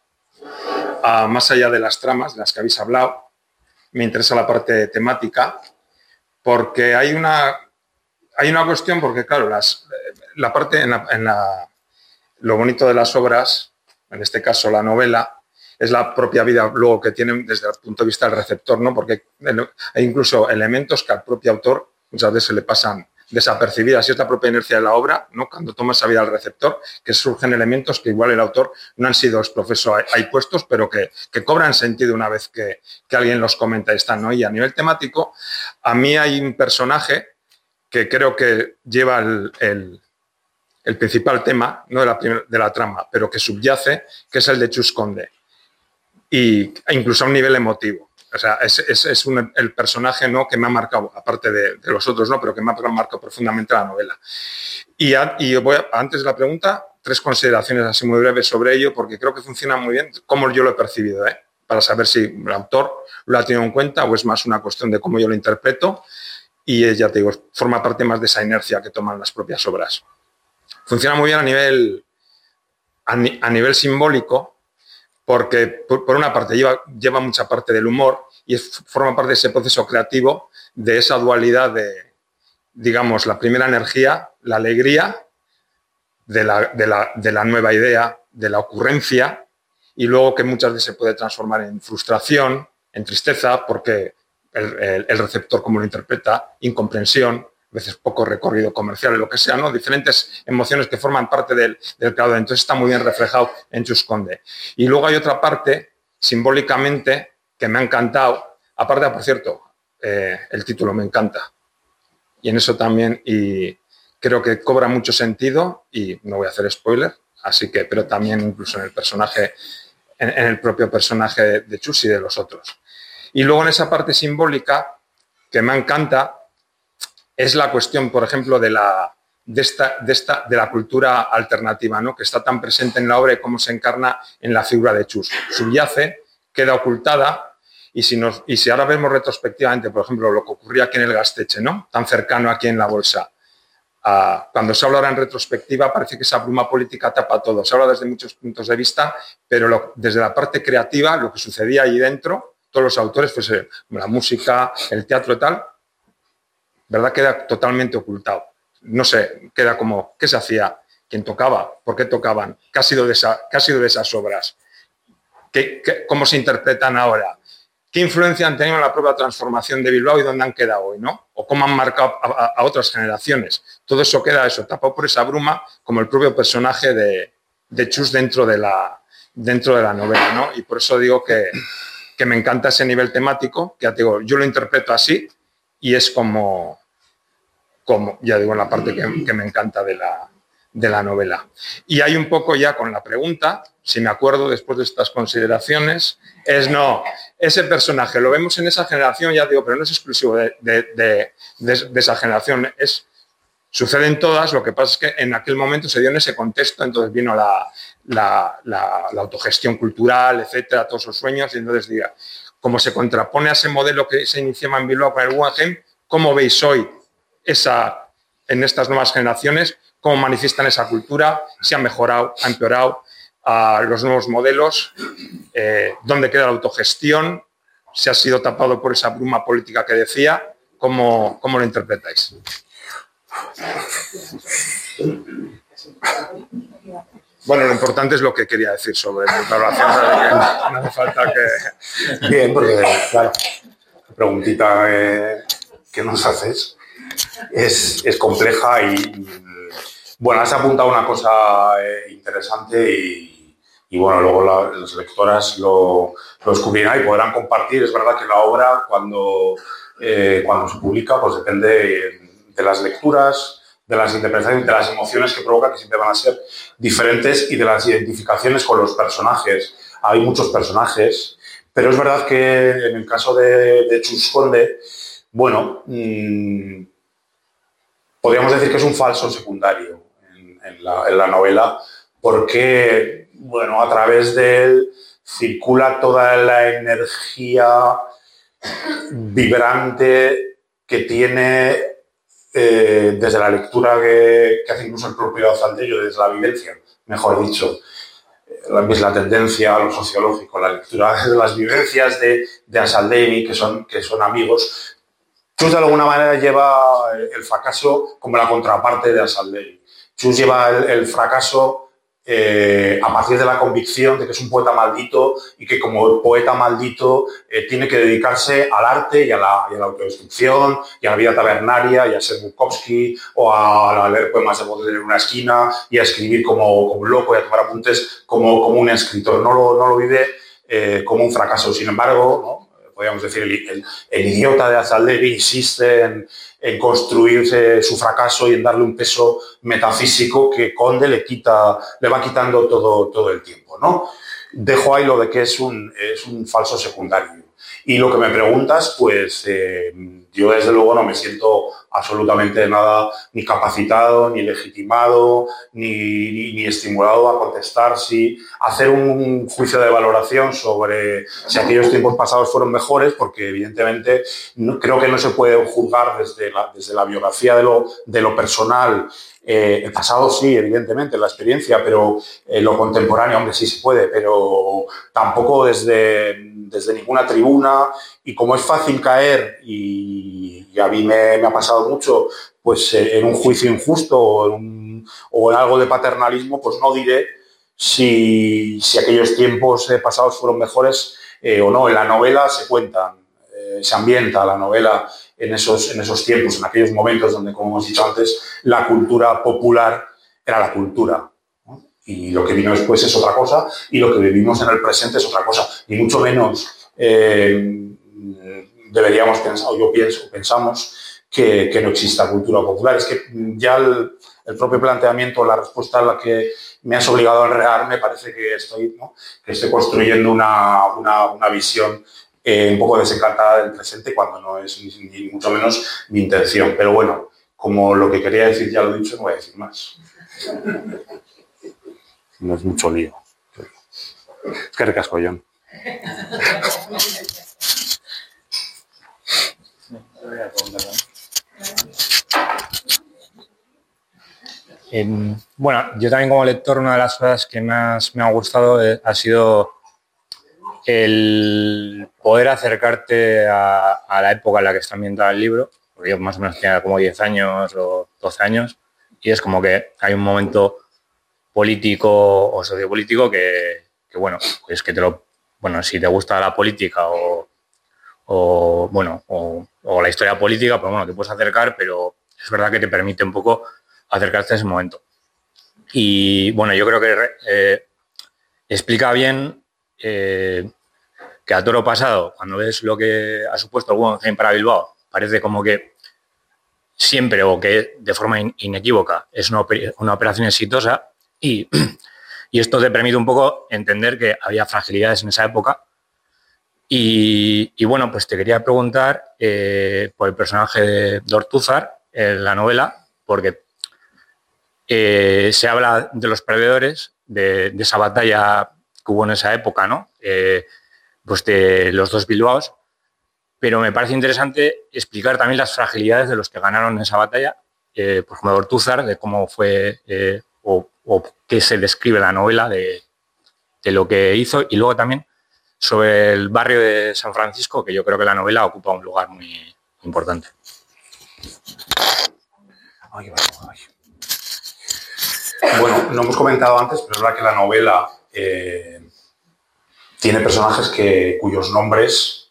uh, más allá de las tramas de las que habéis hablado, me interesa la parte temática porque hay una, hay una cuestión, porque claro, las, la parte en la, en la, lo bonito de las obras, en este caso la novela, es la propia vida luego que tienen desde el punto de vista del receptor, ¿no? Porque hay incluso elementos que al propio autor muchas veces se le pasan desapercibidas y es la propia inercia de la obra, ¿no? Cuando toma esa vida al receptor, que surgen elementos que igual el autor no han sido exprofeso ahí puestos, pero que, que cobran sentido una vez que, que alguien los comenta y están, ¿no? Y a nivel temático, a mí hay un personaje que creo que lleva el... el el principal tema, no de la, primer, de la trama, pero que subyace, que es el de Chus Conde. Y incluso a un nivel emotivo. O sea, es, es, es un, el personaje, ¿no?, que me ha marcado, aparte de, de los otros, ¿no?, pero que me ha marcado profundamente la novela. Y, a, y voy a, antes de la pregunta, tres consideraciones así muy breves sobre ello, porque creo que funciona muy bien, como yo lo he percibido, ¿eh?, para saber si el autor lo ha tenido en cuenta o es más una cuestión de cómo yo lo interpreto. Y ya te digo, forma parte más de esa inercia que toman las propias obras. Funciona muy bien a nivel, a, ni, a nivel simbólico porque, por, por una parte, lleva, lleva mucha parte del humor y es, forma parte de ese proceso creativo, de esa dualidad de, digamos, la primera energía, la alegría de la, de la, de la nueva idea, de la ocurrencia, y luego que muchas veces se puede transformar en frustración, en tristeza, porque el, el, el receptor, como lo interpreta, incomprensión, a veces poco recorrido comercial, lo que sea, ¿no? Diferentes emociones que forman parte del, del creador. Entonces está muy bien reflejado en Chus Conde. Y luego hay otra parte, simbólicamente, que me ha encantado. Aparte, por cierto, eh, el título me encanta. Y en eso también, y creo que cobra mucho sentido, y no voy a hacer spoiler, así que, pero también incluso en el personaje, en, en el propio personaje de Chus y de los otros. Y luego en esa parte simbólica, que me encanta, es la cuestión, por ejemplo, de la, de esta, de esta, de la cultura alternativa, ¿no?, que está tan presente en la obra y cómo se encarna en la figura de Chus. Subyace, queda ocultada, y si, nos, y si ahora vemos retrospectivamente, por ejemplo, lo que ocurría aquí en el Gasteche, ¿no?, tan cercano aquí en la Bolsa, uh, cuando se habla ahora en retrospectiva parece que esa bruma política tapa todo. Se habla desde muchos puntos de vista, pero lo, desde la parte creativa, lo que sucedía allí dentro, todos los autores, pues eh, la música, el teatro y tal, ¿verdad?, queda totalmente ocultado. No sé, queda como, ¿qué se hacía? ¿Quién tocaba? ¿Por qué tocaban? ¿Qué ha sido de, esa, qué ha sido de esas obras? ¿Qué, qué, ¿Cómo se interpretan ahora? ¿Qué influencia han tenido en la propia transformación de Bilbao y dónde han quedado hoy, ¿no? ¿O cómo han marcado a, a, a otras generaciones? Todo eso queda eso, tapado por esa bruma, como el propio personaje de, de Chus dentro de, la, dentro de la novela, ¿no? Y por eso digo que, que me encanta ese nivel temático, que ya te digo, yo lo interpreto así, y es como, como, ya digo, la parte que, que me encanta de la, de la novela. Y hay un poco ya con la pregunta, si me acuerdo después de estas consideraciones, es no, ese personaje lo vemos en esa generación, ya digo, pero no es exclusivo de, de, de, de, de esa generación, es, sucede en todas, lo que pasa es que en aquel momento se dio en ese contexto, entonces vino la, la, la, la autogestión cultural, etcétera, todos esos sueños, y entonces diga, como se contrapone a ese modelo que se iniciaba en Bilbao con el Guggenheim, ¿cómo veis hoy esa, en estas nuevas generaciones, cómo manifiestan esa cultura, si ha mejorado, ha empeorado, a los nuevos modelos, eh, dónde queda la autogestión, si ha sido tapado por esa bruma política que decía, ¿cómo, cómo lo interpretáis? Bueno, lo importante es lo que quería decir sobre la evaluación, no hace falta que... Bien, porque, claro, la preguntita eh, que nos haces es, es compleja y, bueno, has apuntado una cosa eh, interesante y, y, bueno, luego la, las lectoras lo, lo descubrirán y podrán compartir. Es verdad que la obra, cuando, eh, cuando se publica, pues depende de las lecturas, de las interpretaciones, de las emociones que provoca, que siempre van a ser diferentes, y de las identificaciones con los personajes. Hay muchos personajes, pero es verdad que en el caso de, de Chus Conde, bueno, mmm, podríamos decir que es un falso secundario en, en, la, en la novela, porque, bueno, a través de él circula toda la energía vibrante que tiene Eh, desde la lectura que, que hace incluso el propio Azaldello, desde la vivencia, mejor dicho, es la tendencia a lo sociológico, la lectura de las vivencias de, de Azaldegui, que son, que son amigos. Chus de alguna manera lleva el fracaso como la contraparte de Azaldegui. Chus lleva el, el fracaso eh, a partir de la convicción de que es un poeta maldito y que como poeta maldito eh, tiene que dedicarse al arte y a, la, y a la autodestrucción y a la vida tabernaria y a ser Bukowski o a, a leer poemas de Baudelaire en una esquina y a escribir como, como un loco y a tomar apuntes como, como un escritor. No lo, no lo vive eh, como un fracaso. Sin embargo, ¿no? Podríamos decir, el, el, el idiota de Azaldegui insiste en, en construirse su fracaso y en darle un peso metafísico que Conde le quita, le va quitando todo, todo el tiempo, ¿no? Dejo ahí lo de que es un, es un falso secundario. Y lo que me preguntas, pues eh, yo desde luego no me siento absolutamente nada ni capacitado, ni legitimado, ni, ni, ni estimulado a contestar si hacer un juicio de valoración sobre si aquellos tiempos pasados fueron mejores, porque evidentemente no, creo que no se puede juzgar desde la, desde la biografía de lo, de lo personal. Eh, el pasado sí, evidentemente, la experiencia, pero eh, lo contemporáneo, hombre, sí se puede, pero tampoco desde, desde ninguna tribuna. Y como es fácil caer, y, y a mí me, me ha pasado mucho, pues eh, en un juicio injusto o en, un, o en algo de paternalismo, pues no diré si, si aquellos tiempos eh, pasados fueron mejores eh, o no. En la novela se cuentan, eh, se ambienta la novela en esos, en esos tiempos, en aquellos momentos donde, como hemos dicho antes, la cultura popular era la cultura, ¿no? Y lo que vino después es otra cosa, y lo que vivimos en el presente es otra cosa, y mucho menos eh, deberíamos pensar, o yo pienso, pensamos que, que no exista cultura popular. Es que ya el, el propio planteamiento, la respuesta a la que me has obligado a enredarme, parece que estoy, ¿no? que estoy construyendo una, una, una visión Eh, un poco desencantada del presente, cuando no es ni, ni mucho menos mi intención. Pero bueno, como lo que quería decir ya lo he dicho, no voy a decir más. No es mucho lío. Es que recasco, John. Eh, bueno, yo también como lector, una de las cosas que más me ha gustado eh, ha sido el poder acercarte a, a la época en la que está ambientado el libro, porque yo más o menos tenía como diez años o doce años, y es como que hay un momento político o sociopolítico que, que bueno, pues que te lo, bueno, si te gusta la política o, o bueno, o, o la historia política, pues bueno, te puedes acercar, pero es verdad que te permite un poco acercarte a ese momento. Y bueno, yo creo que eh, explica bien Eh, que a toro pasado, cuando ves lo que ha supuesto el Guggenheim para Bilbao, parece como que siempre o que de forma in, inequívoca es una, una operación exitosa y, y esto te permite un poco entender que había fragilidades en esa época. Y, y bueno, pues te quería preguntar eh, por el personaje de, de Ortúzar en la novela, porque eh, se habla de los perdedores, de, de esa batalla que hubo en esa época, ¿no? Eh, pues de los dos Bilbaos, pero me parece interesante explicar también las fragilidades de los que ganaron esa batalla, eh, por ejemplo, de Ortúzar, de cómo fue eh, o, o qué se describe en la novela de, de lo que hizo, y luego también sobre el barrio de San Francisco, que yo creo que la novela ocupa un lugar muy importante. Ay, ay. Bueno, no hemos comentado antes, pero es verdad que la novela eh, tiene personajes que, cuyos nombres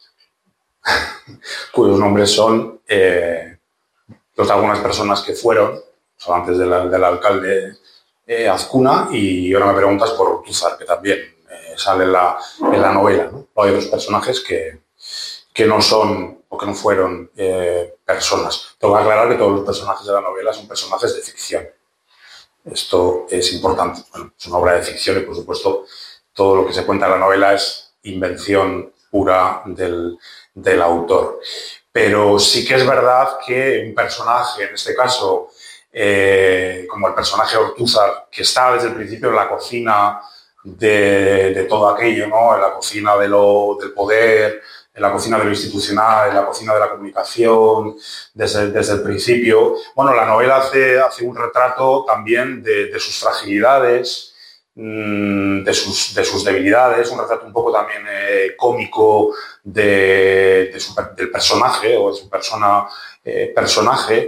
cuyos nombres son eh, los de algunas personas que fueron, son antes de la, del alcalde eh, Azcuna, y ahora me preguntas por Ortúzar, que también eh, sale en la, en la novela, ¿no? Hay otros personajes que, que no son o que no fueron eh, personas. Tengo que aclarar que todos los personajes de la novela son personajes de ficción. Esto es importante. Bueno, es una obra de ficción y, por supuesto, todo lo que se cuenta en la novela es invención pura del, del autor. Pero sí que es verdad que un personaje, en este caso, eh, como el personaje Ortúzar, que está desde el principio en la cocina de, de todo aquello, ¿no? En la cocina de lo, del poder, en la cocina de lo institucional, en la cocina de la comunicación, desde, desde el principio. Bueno, la novela hace, hace un retrato también de, de sus fragilidades, de sus, de sus debilidades, un retrato un poco también eh, cómico de, de su, del personaje o de su persona eh, personaje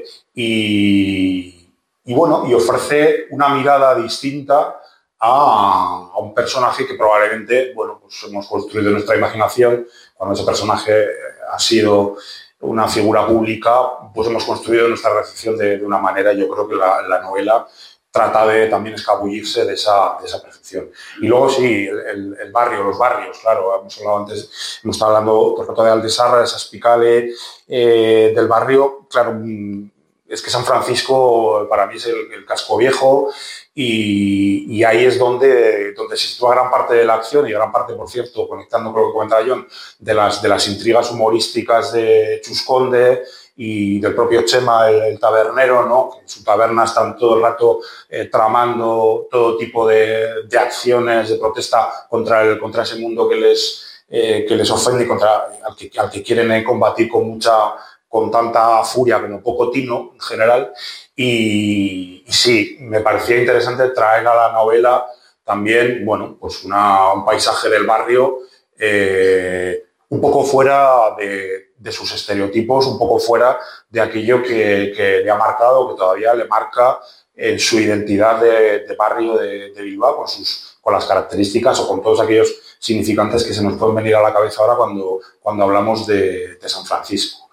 y, y bueno, y ofrece una mirada distinta a, a un personaje que probablemente, bueno, pues hemos construido en nuestra imaginación. Cuando ese personaje ha sido una figura pública, pues hemos construido nuestra recepción de, de una manera. Yo creo que la, la novela trata de también escabullirse de esa, de esa percepción. Y luego sí, el, el barrio, los barrios, claro, hemos hablado antes, hemos estado hablando por ejemplo de Aldesarra, de Saspicale, eh, del barrio, claro, es que San Francisco para mí es el, el casco viejo y, y ahí es donde, donde se sitúa gran parte de la acción y gran parte, por cierto, conectando con lo que comentaba John, de las, de las intrigas humorísticas de Chus Conde y del propio Chema, el, el tabernero, ¿no? Que en su taberna están todo el rato eh, tramando todo tipo de, de acciones de protesta contra, el, contra ese mundo que les, eh, que les ofende y contra, al, que, al que quieren eh, combatir con mucha, con tanta furia como poco tino en general. Y, y sí, me parecía interesante traer a la novela también, bueno, pues una, un paisaje del barrio eh, un poco fuera de, de sus estereotipos, un poco fuera de aquello que, que le ha marcado, que todavía le marca en su identidad de, de barrio de, de Bilbao, con, sus, con las características o con todos aquellos significantes que se nos pueden venir a la cabeza ahora cuando, cuando hablamos de, de San Francisco.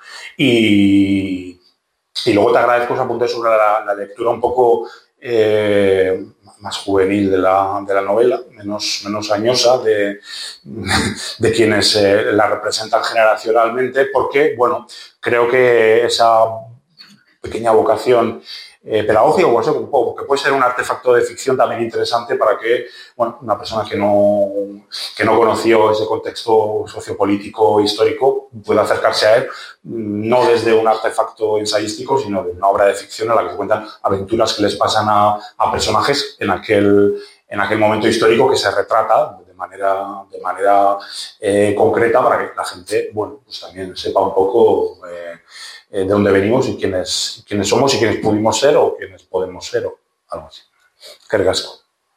Y, y luego te agradezco ese apunte sobre la, la lectura un poco eh, más juvenil de la, de la novela, menos, menos añosa de, de quienes eh, la representan generacionalmente, porque, bueno, creo que esa pequeña vocación eh, pedagógica, o eso, que puede ser un artefacto de ficción también interesante para que, bueno, una persona que no, que no conoció ese contexto sociopolítico histórico pueda acercarse a él, no desde un artefacto ensayístico, sino de una obra de ficción en la que se cuentan aventuras que les pasan a, a personajes en aquel, en aquel momento histórico que se retrata de manera, de manera eh, concreta para que la gente, bueno, pues también sepa un poco eh, de dónde venimos y quiénes, quiénes somos y quiénes pudimos ser o quiénes podemos ser o algo así. Eskerrik asko.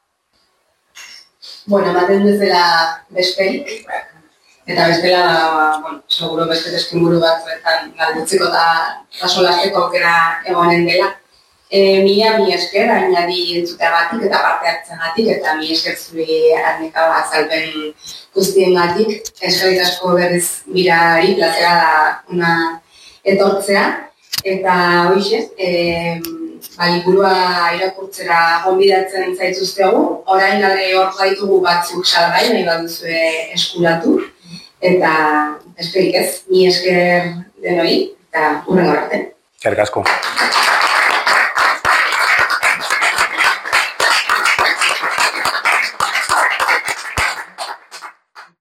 Bueno, ematen duzela besperik, eta bestela, bueno, seguro beste testuinguru batzuetan galdutzeko eta solasteko aukera egonen dela. E, mila, mi esker, ainari entzuteagatik eta parte hartzeagatik, eta mi esker zuri Arneka azalpen guztiengatik. Eskerrik asko berriz birari, plazera da una etortzea, eta hoxe, e, ba, liburua irakurtzera gonbidatzen zaituztegu, orain ere hor gaitugu batzuk salgai, nahi baduzue eskuratu, eta esperik ez, mi esker denoi, eta hurrengo arte. Eskerrik asko.